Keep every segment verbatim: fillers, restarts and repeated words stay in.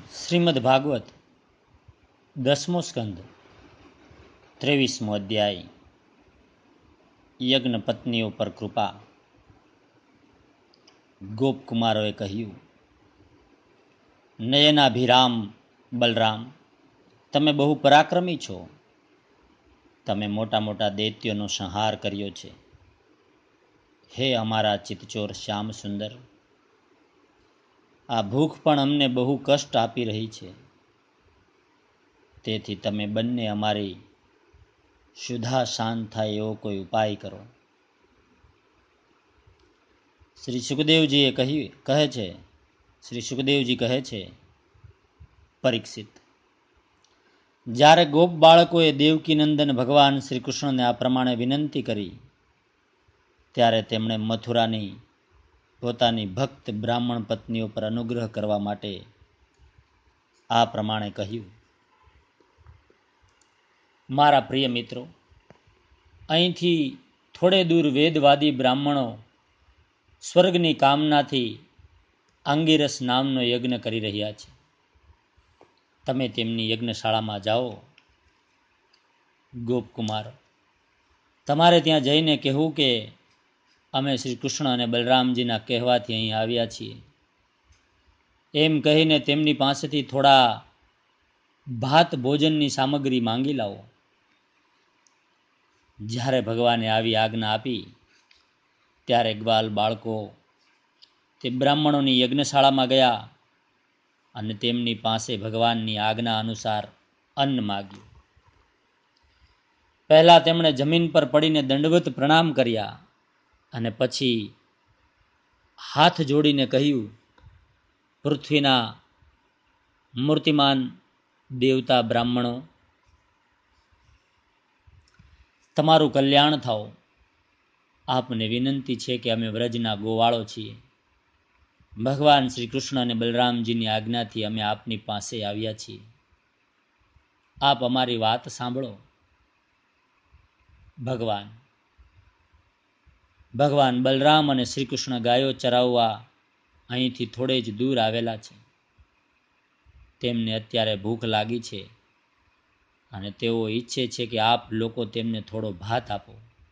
શ્રીમદ ભાગવત દસમો સ્કંદ ત્રેવીસમો અધ્યાય યજ્ઞ પત્નીઓ પર કૃપા. ગોપકુમારોએ કહ્યું, નયનાભિરામ બલરામ, તમે બહુ પરાક્રમી છો. તમે મોટા મોટા દૈત્યોનો સંહાર કર્યો છે. હે અમારા ચિત્તચોર શ્યામ સુંદર, આ ભૂખ પણ અમને બહુ કષ્ટ આપી રહી છે. તેથી તમે બંને અમારી શુદ્ધા શાંત થાય એવો કોઈ ઉપાય કરો. શ્રી સુખદેવજીએ કહ્યું કહે છે શ્રી સુખદેવજી કહે છે, પરીક્ષિત, જ્યારે ગોપ બાળકોએ દેવકીનંદન ભગવાન શ્રી કૃષ્ણને આ પ્રમાણે વિનંતી કરી, ત્યારે તેમણે મથુરાની પોતાની ભક્ત બ્રાહ્મણ પત્નીઓ પર અનુગ્રહ કરવા માટે આ પ્રમાણે કહ્યું. મારા પ્રિય મિત્રો, અહીંથી થોડે દૂર વેદવાદી બ્રાહ્મણો સ્વર્ગની કામનાથી આંગિરસ નામનો યજ્ઞ કરી રહ્યા છે. તમે તેમની યજ્ઞશાળામાં જાઓ. ગોપકુમાર, તમારે ત્યાં જઈને કહેવું કે અમે શ્રી કૃષ્ણ અને બલરામજીના કહેવાથી અહીં આવ્યા છીએ. એમ કહીને તેમની પાસેથી થોડા ભાત ભોજનની સામગ્રી માંગી લાવો. જ્યારે ભગવાને આવી આજ્ઞા આપી, ત્યારે ગ્વાલ બાળકો તે બ્રાહ્મણોની યજ્ઞશાળામાં ગયા અને તેમની પાસે ભગવાનની આજ્ઞા અનુસાર અન્ન માગ્યું. પહેલા તેમણે જમીન પર પડીને દંડવત પ્રણામ કર્યા અને પછી હાથ જોડીને કહ્યું, પૃથ્વીના મૂર્તિમાન દેવતા બ્રાહ્મણો, તમારું કલ્યાણ થાઓ. આપને વિનંતી છે કે અમે વ્રજના ગોવાળો છીએ. ભગવાન શ્રી કૃષ્ણ અને બલરામજીની આજ્ઞાથી અમે આપની પાસે આવ્યા છીએ. આપ અમારી વાત સાંભળો. ભગવાન ભગવાન બલરામ અને શ્રી કૃષ્ણ ગાયો ચરાવવા અહીંથી થોડે જ દૂર આવેલા છે. તેમને અત્યારે ભૂખ લાગી છે અને તેઓ ઈચ્છે છે કે આપ લોકો તેમને થોડો ભાત આપો.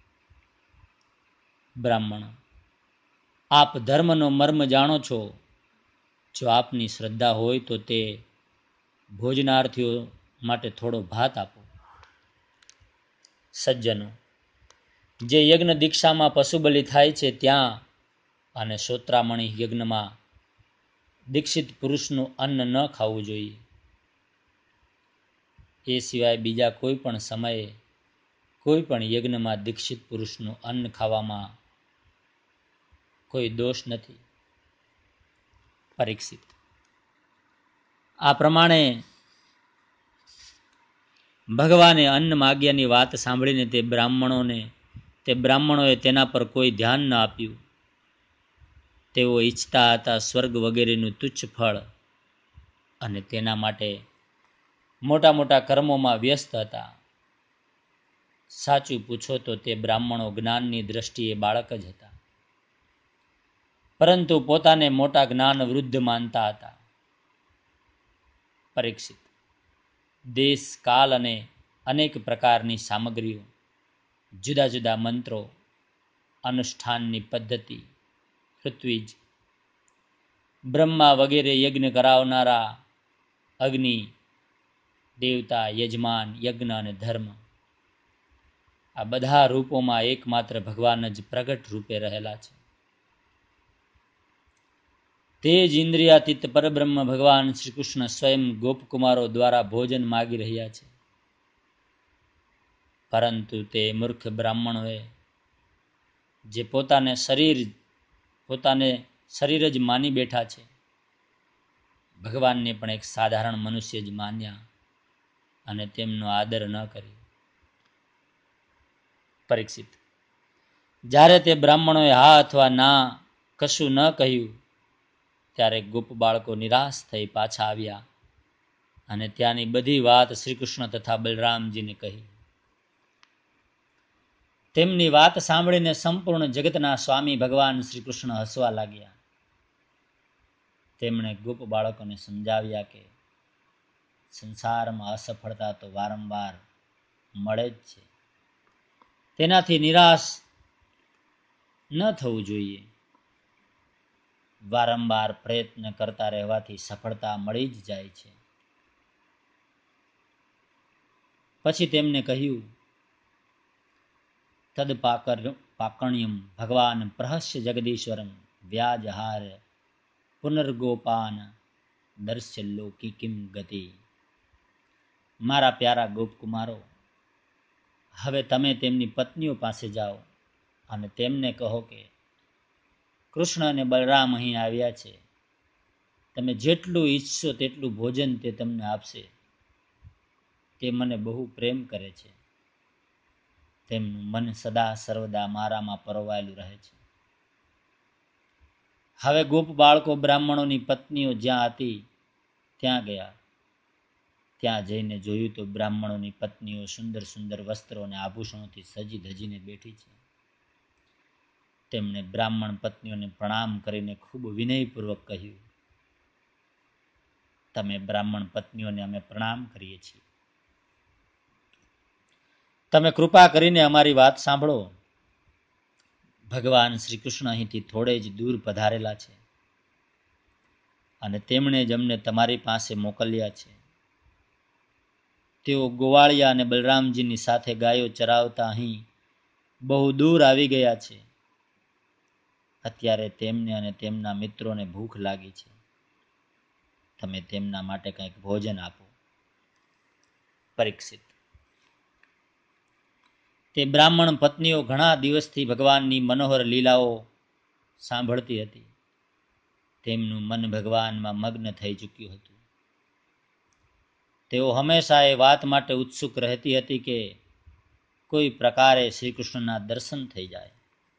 બ્રાહ્મણો, આપ ધર્મનો મર્મ જાણો છો. જો આપની શ્રદ્ધા હોય તો તે ભોજનાર્થીઓ માટે થોડો ભાત આપો. સજ્જનો, જે યજ્ઞ દીક્ષામાં પશુબલિ થાય છે ત્યાં અને શ્રોત્રામણી યજ્ઞમાં દીક્ષિત પુરુષનું અન્ન ન ખાવું જોઈએ. એ સિવાય બીજા કોઈ પણ સમયે કોઈ પણ યજ્ઞમાં દીક્ષિત પુરુષનું અન્ન ખાવામાં કોઈ દોષ નથી. પરીક્ષિત, આ પ્રમાણે ભગવાને અન્ન માગ્યાની વાત સાંભળીને તે બ્રાહ્મણોને તે બ્રાહ્મણોએ તેના પર કોઈ ધ્યાન ન આપ્યું. તેઓ ઈચ્છતા હતા સ્વર્ગ વગેરેનું તુચ્છ ફળ અને તેના માટે મોટા મોટા કર્મોમાં વ્યસ્ત હતા. સાચું પૂછો તો તે બ્રાહ્મણો જ્ઞાનની દ્રષ્ટિએ બાળક જ હતા, પરંતુ પોતાને મોટા જ્ઞાન વૃદ્ધ માનતા હતા. પરીક્ષિત, દેશ, કાલ અને અનેક પ્રકારની સામગ્રીઓ, જુદા જુદા મંત્રો, અનુષ્ઠાનની પદ્ધતિ, પૃથ્વીજ, બ્રહ્મા વગેરે યજ્ઞ કરાવનારા, અગ્નિ, દેવતા, યજમાન, યજ્ઞ અને ધર્મ, આ બધા રૂપોમાં એકમાત્ર ભગવાન જ પ્રગટ રૂપે રહેલા છે. તે જ ઇન્દ્રિયાતીત પરબ્રહ્મ ભગવાન શ્રી કૃષ્ણ સ્વયં ગોપકુમારો દ્વારા ભોજન માગી રહ્યા છે. પરંતુ તે મૂર્ખ બ્રાહ્મણોએ, જે પોતાને શરીર પોતાને શરીર જ માની બેઠા છે, ભગવાનને પણ એક સાધારણ મનુષ્ય જ માન્યા અને તેમનો આદર ન કર્યો. પરીક્ષિત, જ્યારે તે બ્રાહ્મણોએ હા અથવા ના કશું ન કહ્યું, ત્યારે ગોપ બાળકો નિરાશ થઈ પાછા આવ્યા અને ત્યાંની બધી વાત શ્રી કૃષ્ણ તથા બલરામજીને કહી. તેમની વાત સાંભળીને સંપૂર્ણ જગતના સ્વામી ભગવાન શ્રી કૃષ્ણ હસવા લાગ્યા. તેમણે ગોપ બાળકોને સમજાવ્યા કે સંસારમાં અસફળતા તો વારંવાર મળે જ છે. તેનાથી નિરાશ ન થવું જોઈએ. વારંવાર પ્રયત્ન કરતા રહેવાથી સફળતા મળી જ જાય છે. પછી તેમને કહ્યું, તદ પાકર પાકણ્યમ ભગવાન પ્રહસ્ય જગદીશ્વરમ વ્યાજહાર પુનર્ગોપાન દર્શ્ય લોકી કિમ ગતિ. મારા પ્યારા ગોપકુમારો, હવે તમે તેમની પત્નીઓ પાસે જાઓ અને તેમને કહો કે કૃષ્ણ અને બલરામ અહીં આવ્યા છે. તમે જેટલું ઈચ્છશો તેટલું ભોજન તે તમને આપશે. તે મને બહુ પ્રેમ કરે છે. તેમનું મન સદા સર્વદા મારામાં પરોવાયેલું રહે છે. હવે ગોપ બાળકો બ્રાહ્મણોની પત્નીઓ જ્યાં હતી ત્યાં ગયા. ત્યાં જઈને જોયું તો બ્રાહ્મણોની પત્નીઓ સુંદર સુંદર વસ્ત્રો અને આભૂષણોથી સજી ધજીને બેઠી છે. તેમણે બ્રાહ્મણ પત્નીઓને પ્રણામ કરીને ખૂબ વિનયપૂર્વક કહ્યું, તમે બ્રાહ્મણ પત્નીઓને અમે પ્રણામ કરીએ છીએ. તમે કૃપા કરીને અમારી વાત સાંભળો. ભગવાન શ્રી કૃષ્ણ અહીંથી થોડે જ દૂર પધારેલા છે અને તેમણે જ અમને તમારી પાસે મોકલ્યા છે. તેઓ ગોવાળિયા અને બલરામજીની સાથે ગાયો ચરાવતા અહીં બહુ દૂર આવી ગયા છે. અત્યારે તેમને અને તેમના મિત્રોને ભૂખ લાગી છે. તમે તેમના માટે કંઈક ભોજન આપો. પરીક્ષિત. તે બ્રાહ્મણ પત્નીઓ ઘણા દિવસથી ભગવાનની મનોહર લીલાઓ સાંભળતી હતી. તેમનું મન ભગવાનમાં મગ્ન થઈ ચૂક્યું હતું. તેઓ હંમેશા એ વાત માટે ઉત્સુક રહેતી હતી કે કોઈ પ્રકારે શ્રી કૃષ્ણના દર્શન થઈ જાય.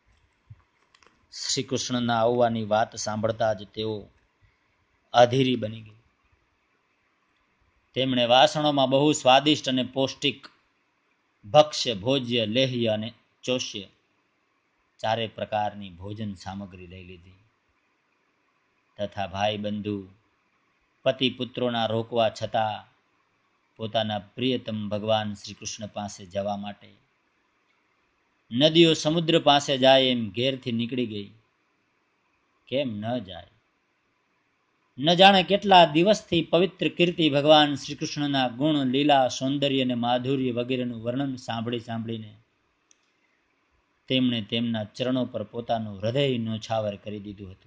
શ્રી કૃષ્ણના આવવાની વાત સાંભળતા જ તેઓ અધીરી બની ગઈ. તેમણે વાસણોમાં બહુ સ્વાદિષ્ટ અને પૌષ્ટિક ભક્ષ્ય, ભોજ્ય, લેહ્ય અને ચોષ્ય ચારે પ્રકારની ભોજન સામગ્રી લઈ લીધી તથા ભાઈ બંધુ પતિ પુત્રોના રોકવા છતાં પોતાના પ્રિયતમ ભગવાન શ્રી કૃષ્ણ પાસે જવા માટે નદીઓ સમુદ્ર પાસે જાય એમ ઘેરથી નીકળી ગઈ. કેમ ન જાય? ન જાણે કેટલા દિવસથી પવિત્ર કીર્તિ ભગવાન શ્રી કૃષ્ણના ગુણ, લીલા, સૌંદર્ય અને માધુર્ય વગેરેનું વર્ણન સાંભળી સાંભળીને તેમણે તેમના ચરણો પર પોતાનું હૃદય ન્યોછાવર કરી દીધું હતું.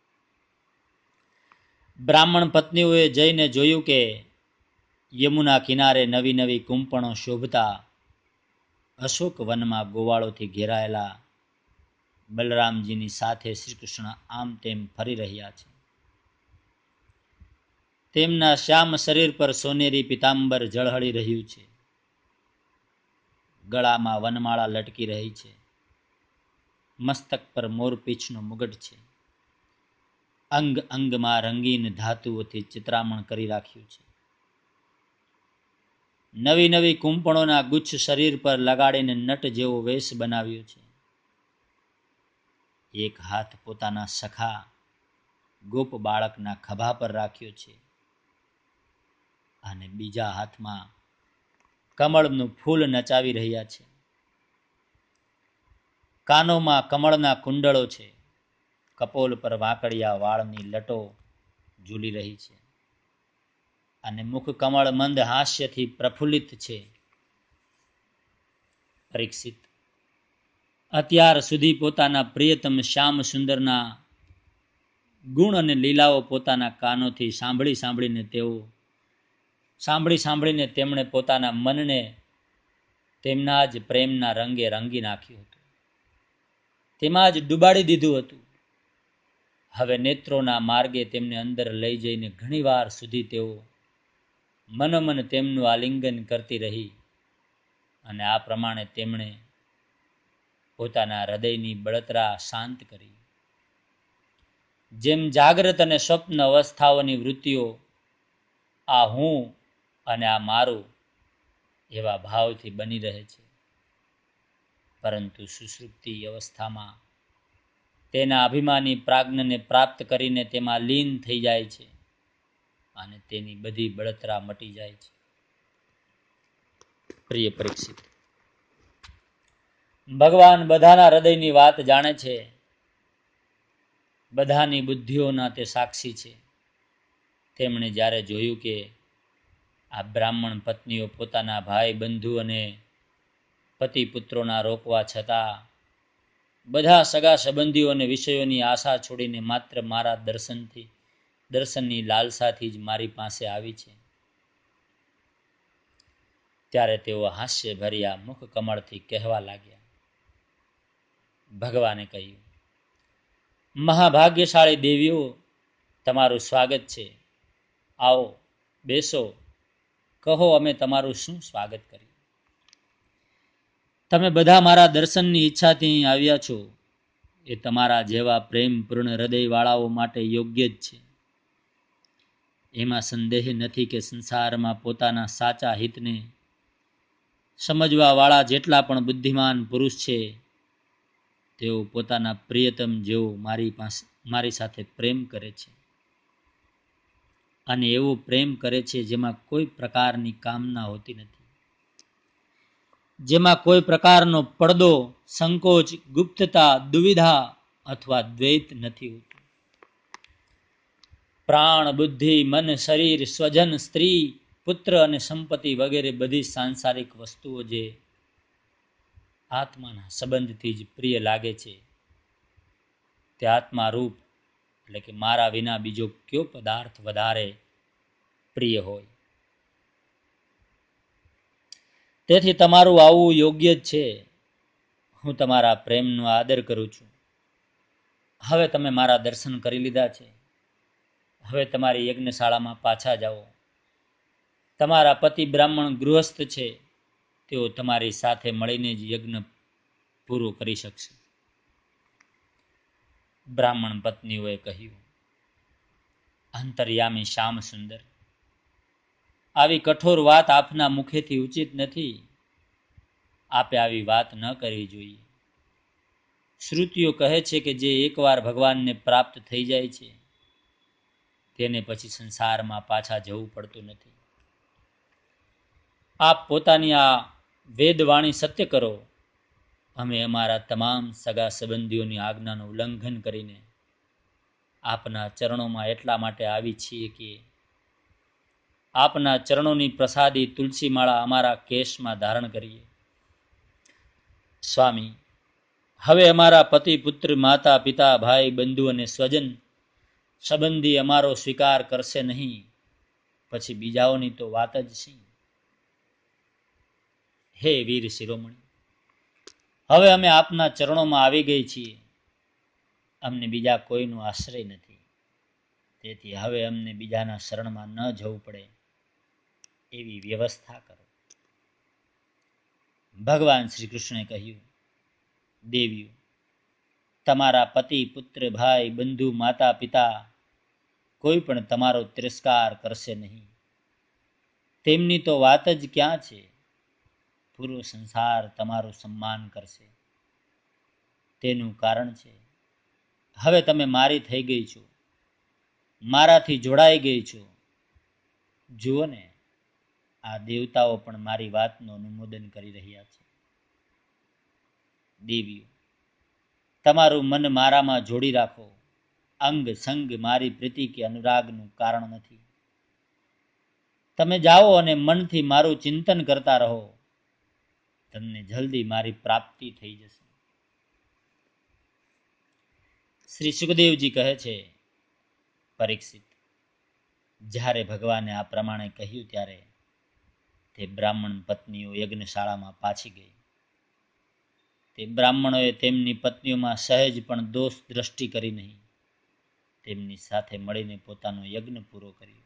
બ્રાહ્મણ પત્નીઓએ જઈને જોયું કે યમુના કિનારે નવી નવી કુંપણો શોભતા અશોક વનમાં ગોવાળોથી ઘેરાયેલા બલરામજીની સાથે શ્રી કૃષ્ણ આમ તેમ ફરી રહ્યા છે. તેમના શ્યામ શરીર પર સોનેરી પિતાંબર ઝળહળી રહ્યું છે. ગળામાં વનમાળા લટકી રહી છે. મસ્તક પર મોરપીંછનો મુગટ છે. અંગ અંગમાં રંગીન ધાતુઓથી ચિત્રામણ કરી રાખ્યું છે. નવી નવી કુંપણોના ગુચ્છ શરીર પર લગાડીને નટ જેવો વેશ બનાવ્યો છે. એક હાથ પોતાના સખા ગોપ બાળકના ખભા પર રાખ્યો છે અને બીજા હાથમાં કમળનું ફૂલ નચાવી રહ્યા છે. કાનોમાં કમળના કુંડળો છે. કપોલ પર વાંકડિયા વાળની લટો ઝૂલી રહી છે અને મુખ કમળ મંદ હાસ્યથી પ્રફુલ્લિત છે. પરીક્ષિત. અત્યાર સુધી પોતાના પ્રિયતમ શ્યામ સુંદરના ગુણ અને લીલાઓ પોતાના કાનોથી સાંભળી સાંભળીને તેઓ સાંભળી સાંભળીને તેમણે પોતાના મનને તેમના જ પ્રેમના રંગે રંગી નાખ્યું હતું. તેમાં જ ડૂબાડી દીધું હતું. હવે નેત્રોના માર્ગે તેમને અંદર લઈ જઈને ઘણીવાર સુધી તેઓ મનોમન તેમનું આલિંગન કરતી રહી અને આ પ્રમાણે તેમણે પોતાના હૃદયની બળતરા શાંત કરી. જેમ જાગ્રત અને સ્વપ્ન અવસ્થાઓની વૃત્તિઓ આ હું અને આ મારું એવા ભાવથી બની રહે છે, પરંતુ સુષુપ્તિ અવસ્થામાં તેના અભિમાની પ્રાજ્ઞને પ્રાપ્ત કરીને તેમાં લીન થઈ જાય છે. અને તેની બધી બળતરા મટી જાય છે. પ્રિય પરીક્ષિત, ભગવાન બધાના હૃદયની વાત જાણે છે, બધાની બુદ્ધિઓના તે સાક્ષી છે. તેમણે જ્યારે જોયું કે આ બ્રાહ્મણ પત્નીઓ પોતાના ભાઈ બંધુ અને પતિ પુત્રોના રોકવા છતાં બધા સગા સંબંધીઓ અને વિષયોની આશા છોડીને માત્ર મારા દર્શનથી દર્શનની લાલસાથી જ મારી પાસે આવી છે, ત્યારે તેઓ હાસ્ય ભર્યા મુખ કમળથી કહેવા લાગ્યા. ભગવાને કહ્યું, મહાભાગ્યશાળી દેવીઓ, તમારું સ્વાગત છે. આવો, બેસો, કહો અમે તમારું શું સ્વાગત કરીએ. તમે બધા મારા દર્શનની ઈચ્છાથી અહીં આવ્યા છો, એ તમારા જેવા પ્રેમપૂર્ણ હૃદયવાળાઓ માટે યોગ્ય જ છે. એમાં સંદેહ નથી કે સંસારમાં પોતાના સાચા હિતને સમજવા વાળા જેટલા પણ બુદ્ધિમાન પુરુષ છે, તેઓ પોતાના પ્રિયતમ જેવો મારી પાસે મારી સાથે પ્રેમ કરે છે, અને એવો પ્રેમ કરે છે જેમાં કોઈ પ્રકારની કામના હોતી નથી, જેમાં કોઈ પ્રકારનો પડદો, સંકોચ, ગુપ્તતા, દુવિધા અથવા દ્વૈત નથી હોતું. પ્રાણ, બુદ્ધિ, મન, શરીર, સ્વજન, સ્ત્રી, પુત્ર અને સંપત્તિ વગેરે બધી સાંસારિક વસ્તુઓ જે આત્માના સંબંધથી જ પ્રિય લાગે છે, તે આત્મા રૂપ એટલે કે મારા વિના બીજો કયો પદાર્થ વધારે પ્રિય હોય. તેથી તમારું આવવું યોગ્ય જ છે. હું તમારા પ્રેમનો આદર કરું છું. હવે તમે મારા દર્શન કરી લીધા છે. હવે તમારી યજ્ઞશાળામાં પાછા જાઓ. તમારા પતિ બ્રાહ્મણ ગૃહસ્થ છે, તેઓ તમારી સાથે મળીને જ યજ્ઞ પૂરો કરી શકશે. બ્રાહ્મણ પત્નીઓએ કહ્યું, અંતર્યામી શ્યામ સુંદર, આવી કઠોર વાત આપના મુખેથી ઉચિત નથી. આપે આવી વાત ન કરવી જોઈએ. શ્રુતિઓ કહે છે કે જે એકવાર ભગવાનને પ્રાપ્ત થઈ જાય છે, તેને પછી સંસારમાં પાછા જવું પડતું નથી. આપ પોતાની આ વેદવાણી સત્ય કરો. અમે અમારા તમામ સગા સંબંધીઓની આજ્ઞાનું ઉલ્લંઘન કરીને આપના ચરણોમાં એટલા માટે આવી છીએ કે આપના ચરણોની પ્રસાદી તુલસી માળા અમારા કેશમાં ધારણ કરીએ. સ્વામી, હવે અમારા પતિ પુત્ર, માતા પિતા, ભાઈ બંધુ અને સ્વજન સંબંધી અમારો સ્વીકાર કરશે નહીં, પછી બીજાઓની તો વાત જ શી. હે વીર શિરોમણી, હવે અમે આપના ચરણોમાં આવી ગઈ છીએ. અમને બીજા કોઈનો આશ્રય નથી, તેથી હવે અમને બીજાના શરણમાં ન જવું પડે એવી વ્યવસ્થા કરો. ભગવાન શ્રી કૃષ્ણે કહ્યું, દેવીઓ, તમારા પતિ, પુત્ર, ભાઈ, બંધુ, માતા પિતા કોઈ પણ તમારો તિરસ્કાર કરશે નહીં. તેમની તો વાત જ ક્યાં છે. પૂરો સંસાર તમારું સન્માન કરશે. તેનું કારણ છે, હવે તમે મારી થઈ ગઈ છો, મારાથી જોડાઈ ગઈ છો. જુઓ ને, આ દેવતાઓ પણ મારી વાતનું અનુમોદન કરી રહ્યા છે. દેવીઓ, તમારું મન મારામાં જોડી રાખો. અંગ સંગ મારી પ્રીતિ કે અનુરાગનું કારણ નથી. તમે જાઓ અને મનથી મારું ચિંતન કરતા રહો. તમને જલ્દી મારી પ્રાપ્તિ થઈ જશે. શ્રી સુખદેવજી કહે છે, પરીક્ષિત, જ્યારે ભગવાને આ પ્રમાણે કહ્યું ત્યારે તે બ્રાહ્મણ પત્નીઓ યજ્ઞશાળામાં પાછી ગઈ. તે બ્રાહ્મણોએ તેમની પત્નીઓમાં સહેજ પણ દોષ દ્રષ્ટિ કરી નહીં. તેમની સાથે મળીને પોતાનો યજ્ઞ પૂરો કર્યો.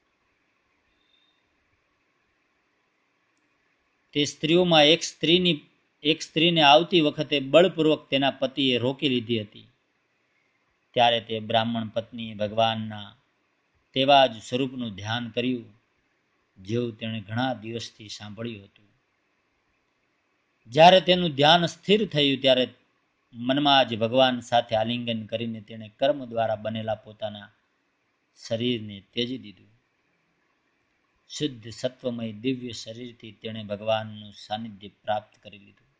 તે સ્ત્રીઓમાં એક સ્ત્રીની એક સ્ત્રીને આવતી વખતે બળપૂર્વક તેના પતિએ રોકી લીધી હતી. ત્યારે તે બ્રાહ્મણ પત્નીએ ભગવાનના તેવા જ સ્વરૂપનું ધ્યાન કર્યું જેવું તેણે ઘણા દિવસથી સાંભળ્યું હતું. જ્યારે તેનું ધ્યાન સ્થિર થયું ત્યારે મનમાં જ ભગવાન સાથે આલિંગન કરીને તેણે કર્મ દ્વારા બનેલા પોતાના શરીરને ત્યજી દીધું. શુદ્ધ સત્વમય દિવ્ય શરીરથી તેણે ભગવાનનું સાનિધ્ય પ્રાપ્ત કરી લીધું.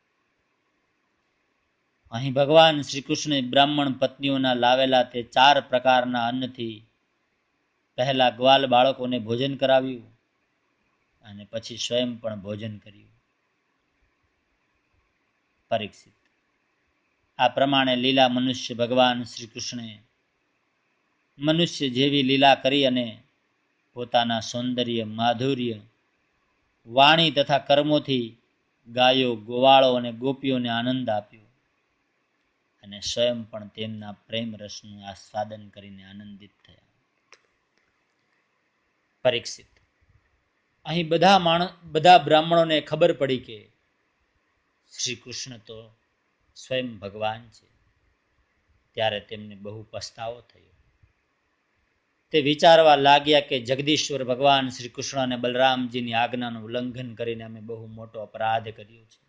અહીં ભગવાન શ્રી કૃષ્ણે બ્રાહ્મણ પત્નીઓના લાવેલા તે ચાર પ્રકારના અન્નથી પહેલા ગ્વાલ બાળકોને ભોજન કરાવ્યું અને પછી સ્વયં પણ ભોજન કર્યું. પરીક્ષિત, આ પ્રમાણે લીલા મનુષ્ય ભગવાન શ્રી કૃષ્ણે મનુષ્ય જેવી લીલા કરી અને પોતાના સૌંદર્ય, માધુર્ય, વાણી તથા કર્મોથી ગાયો, ગોવાળો અને ગોપીઓને આનંદ આપ્યો અને સ્વયં પણ તેમના પ્રેમ રસનું આસ્વાદન કરીને આનંદિત થયા. પરીક્ષિત, અહીં બધા માણસ બધા બ્રાહ્મણોને ખબર પડી કે શ્રી કૃષ્ણ તો સ્વયં ભગવાન છે. ત્યારે તેમને બહુ પસ્તાવો થયો. તે વિચારવા લાગ્યા કે જગદીશ્વર ભગવાન શ્રી કૃષ્ણ અને બલરામજીની આજ્ઞાનું ઉલ્લંઘન કરીને અમે બહુ મોટો અપરાધ કર્યો છે.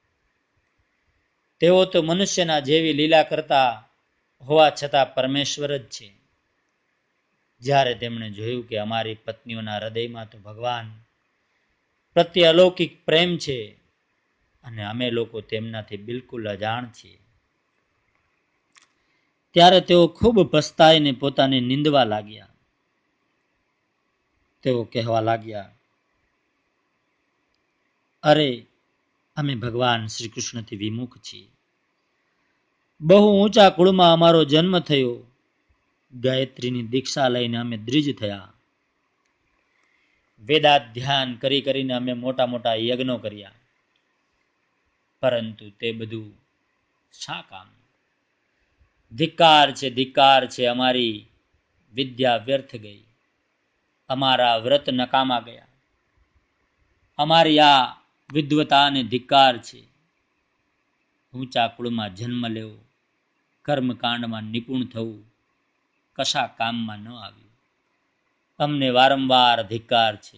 તેઓ તો મનુષ્યના જેવી લીલા કરતા હોવા છતાં પરમેશ્વર જ છે. જ્યારે તેમણે જોયું કે અમારી પત્નીઓના હૃદયમાં તો ભગવાન પ્રત્યે અલૌકિક પ્રેમ છે અને અમે લોકો તેમનાથી બિલકુલ અજાણ છીએ, ત્યારે તેઓ ખૂબ પસ્તાઈને પોતાને નિંદવા લાગ્યા. તેઓ કહેવા લાગ્યા, અરે, અમે ભગવાન શ્રી કૃષ્ણથી વિમુખ છીએ. બહુ ઊંચા કુળમાં અમારો જન્મ થયો. ગાયત્રીની દીક્ષા લઈને અમે દ્વિજ થયા. વેદાધ્યાન કરી કરીને અમે મોટા મોટા યજ્ઞો કર્યા. પરંતુ તે બધું શા કામ? ધિક્કાર છે, ધિક્કાર છે. અમારી વિદ્યા વ્યર્થ ગઈ. અમારા વ્રત નકામા ગયા. અમારી આ વિદ્વતાને ધિક્કાર છે. ઊંચા કુળમાં જન્મ લેવો, કર્મકાંડમાં નિપુણ થવું કશા કામમાં ન આવ્યું. અમને વારંવાર ધિક્કાર છે.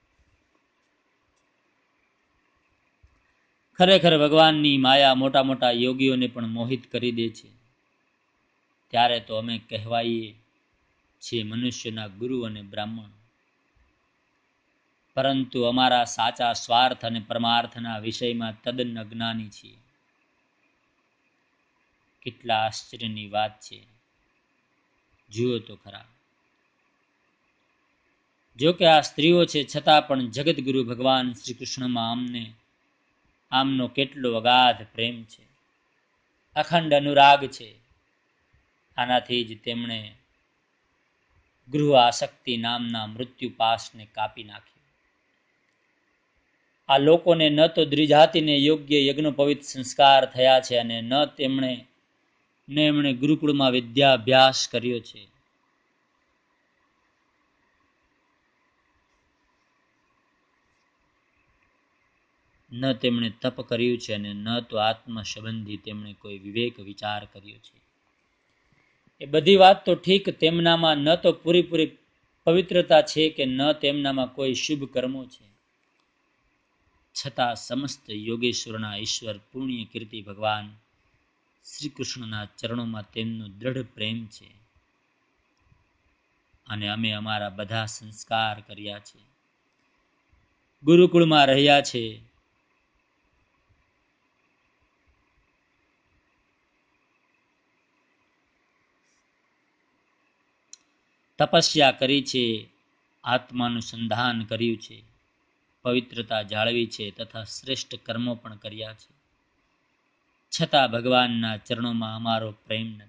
ખરેખર ભગવાનની માયા મોટા મોટા યોગીઓને પણ મોહિત કરી દે છે. ત્યારે તો અમે કહેવાઈએ છીએ મનુષ્યના ગુરુ અને બ્રાહ્મણ, પરંતુ અમારા સાચા સ્વાર્થ અને પરમાર્થના વિષયમાં તદ્દન અજ્ઞાની છીએ. કેટલા આશ્ચર્યની વાત છે, જુઓ તો ખરા. જો કે આ સ્ત્રીઓ છે, છતાં પણ જગતગુરુ ભગવાન શ્રી કૃષ્ણમાં અમને આમનો કેટલો અગાધ પ્રેમ છે, અખંડ અનુરાગ છે. આનાથી જ તેમણે ગૃહ આસક્તિ નામના મૃત્યુ પાશને કાપી નાખ્યો. આ લોકોને ન તો દ્વિજાતિને યોગ્ય યજ્ઞોપવિત સંસ્કાર થયા છે અને ન તેમણે ને એમણે ગુરુકુળમાં વિદ્યાભ્યાસ કર્યો છે. ન તેમણે તપ કર્યું છે અને ન તો આત્મ સંબંધી તેમણે કોઈ વિવેક વિચાર કર્યો છે. એ બધી વાત તો ઠીક, તેમનામાં ન તો પૂરેપૂરી પવિત્રતા છે કે ન તેમનામાં કોઈ શુભ કર્મો છે. છતાં સમસ્ત યોગેશ્વરના ઈશ્વર પુણ્ય કીર્તિ ભગવાન શ્રી કૃષ્ણના ચરણોમાં તેમનો દ્રઢ પ્રેમ છે અને અમે અમારા બધા સંસ્કાર કર્યા છે, ગુરુકુળમાં રહ્યા છે. તપસ્યા કરી છે, આત્માનુસંધાન કર્યું છે, પવિત્રતા જાળવી છે તથા શ્રેષ્ઠ કર્મો પણ કર્યા છે. છતાં ભગવાનના ચરણોમાં અમારો પ્રેમ નથી.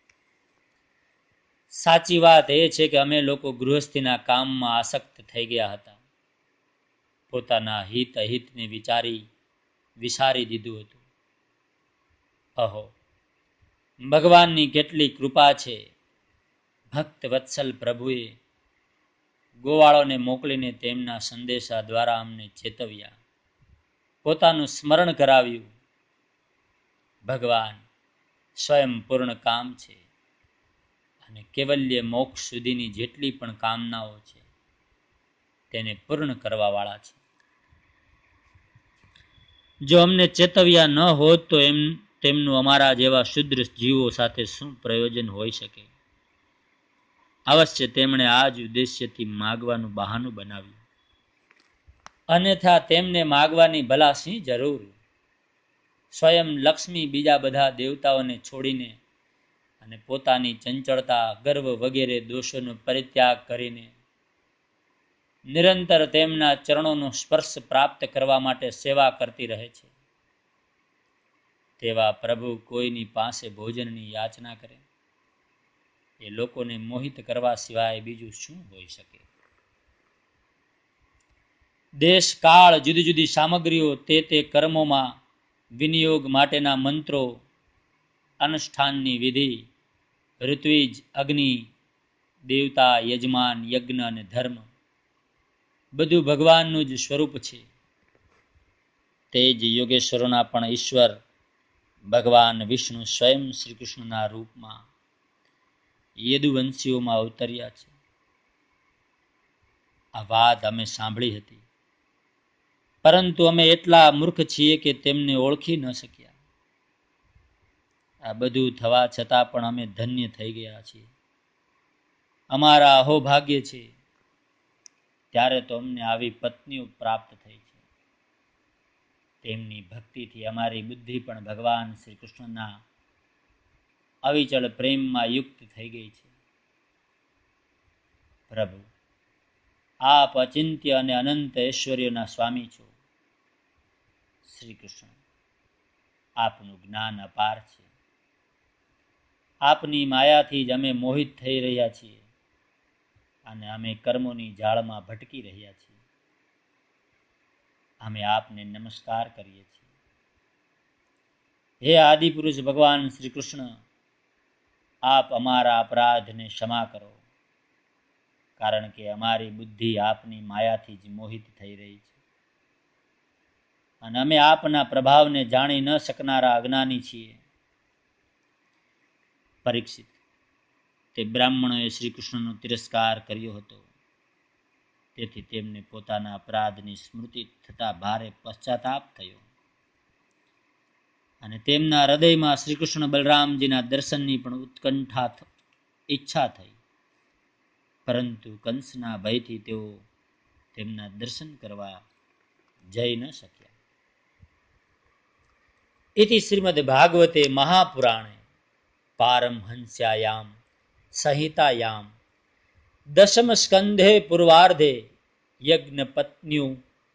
સાચી વાત એ છે કે અમે લોકો ગૃહસ્થીના કામમાં આસક્ત થઈ ગયા હતા. પોતાના હિત અહિતને વિચારી વિસારી દીધું હતું. અહો, ભગવાનની કેટલી કૃપા છે. ભક્ત વત્સલ પ્રભુએ ગોવાળોને મોકલીને તેમના સંદેશા દ્વારા અમને ચેતવ્યા, પોતાનું સ્મરણ કરાવ્યું. ભગવાન સ્વયં પૂર્ણ કામ છે અને કેવલ્ય મોક્ષ સુધીની જેટલી પણ કામનાઓ છે તેને પૂર્ણ કરવા વાળા છે. જો અમને ચેતવ્યા ન હોત તો એમ તેમનું અમારા જેવા શુદ્ર જીવો સાથે શું પ્રયોજન હોઈ શકે? અવશ્ય તેમણે આ જ ઉદ્દેશ્યથી માગવાનું બહાનું બનાવ્યું. અન્યથા તેમને માગવાની ભલા શી જરૂર. સ્વયં લક્ષ્મી બીજા બધા દેવતાઓને છોડીને અને પોતાની ચંચળતા, ગર્વ વગેરે દોષોનો પરિત્યાગ કરીને નિરંતર તેમના ચરણોનો સ્પર્શ પ્રાપ્ત કરવા માટે સેવા કરતી રહે છે. તેવા પ્રભુ કોઈની પાસે ભોજનની યાચના કરે, એ લોકોને મોહિત કરવા સિવાય બીજું શું હોઈ શકે? દેશ કાળ, જુદી જુદી સામગ્રીઓ, તે તે કર્મોમાં વિનિયોગ માટેના મંત્રો, અનુષ્ઠાનની વિધિ, ઋત્વિજ, અગ્નિ, દેવતા, યજમાન, યજ્ઞ અને ધર્મ બધું ભગવાનનું જ સ્વરૂપ છે. તે જ યોગેશ્વરોના પણ ઈશ્વર ભગવાન વિષ્ણુ સ્વયં શ્રી કૃષ્ણના રૂપમાં યદુવંશીઓમાં અવતર્યા છે. આ વાત અમે સાંભળી હતી, પરંતુ અમે એટલા મૂર્ખ છીએ કે તેમને ઓળખી ન શક્યા. આ બધું થવા છતાં પણ અમે ધન્ય થઈ ગયા છીએ. અમારા અહોભાગ્ય છે, ત્યારે તો અમને આવી પત્નીઓ પ્રાપ્ત થઈ છે. તેમની ભક્તિથી અમારી બુદ્ધિ પણ ભગવાન શ્રી કૃષ્ણના અવિચળ પ્રેમમાં યુક્ત થઈ ગઈ છે. પ્રભુ, આપ અચિંત્ય અને અનંત ઐશ્વર્યના સ્વામી છો. શ્રી કૃષ્ણ, આપનું જ્ઞાન અપાર છે. આપની માયાથી જ અમે મોહિત થઈ રહ્યા છીએ અને અમે કર્મોની જાળમાં ભટકી રહ્યા છીએ. અમે આપને નમસ્કાર કરીએ છીએ. હે આદિપુરુષ ભગવાન શ્રી કૃષ્ણ, આપ અમારા અપરાધને ક્ષમા કરો, કારણ કે અમારી બુદ્ધિ આપની માયાથી જ મોહિત થઈ રહી છે અને અમે આપના પ્રભાવને જાણી ન શકનારા અજ્ઞાની છીએ. પરીક્ષિત, તે બ્રાહ્મણોએ શ્રી કૃષ્ણનો તિરસ્કાર કર્યો હતો, તેથી તેમને પોતાના અપરાધની સ્મૃતિ થતા ભારે પશ્ચાતાપ થયો અને તેમના હૃદયમાં શ્રી કૃષ્ણ બલરામજીના દર્શનની પણ ઉત્કંઠા ઈચ્છા થઈ, પરંતુ કંસના ભયથી તેઓ તેમના દર્શન કરવા જઈ ન શક્યા. ઇતિ શ્રીમદ ભાગવતે મહાપુરાણે પારમહંસ્યાયામ સંહિતાયામ દશમ સ્કંધે પૂર્વાર્ધે યજ્ઞપત્ન્યુ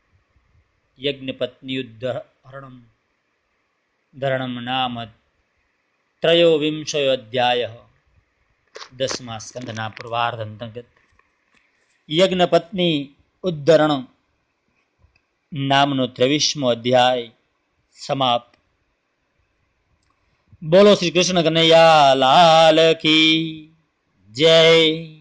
યજ્ઞપત્ન્યુદ્ધરણમ ધરણમ નામ ત્રયોવિંશયો અધ્યાય. દસમા સ્કંધના પૂર્વાર્ધ અંતર્ગત યજ્ઞપત્ની ઉદ્ધરણ નામનો ત્રેવીસમો અધ્યાય સમાપ્ત. બોલો શ્રી કૃષ્ણ કનૈયા લાલ કી જય.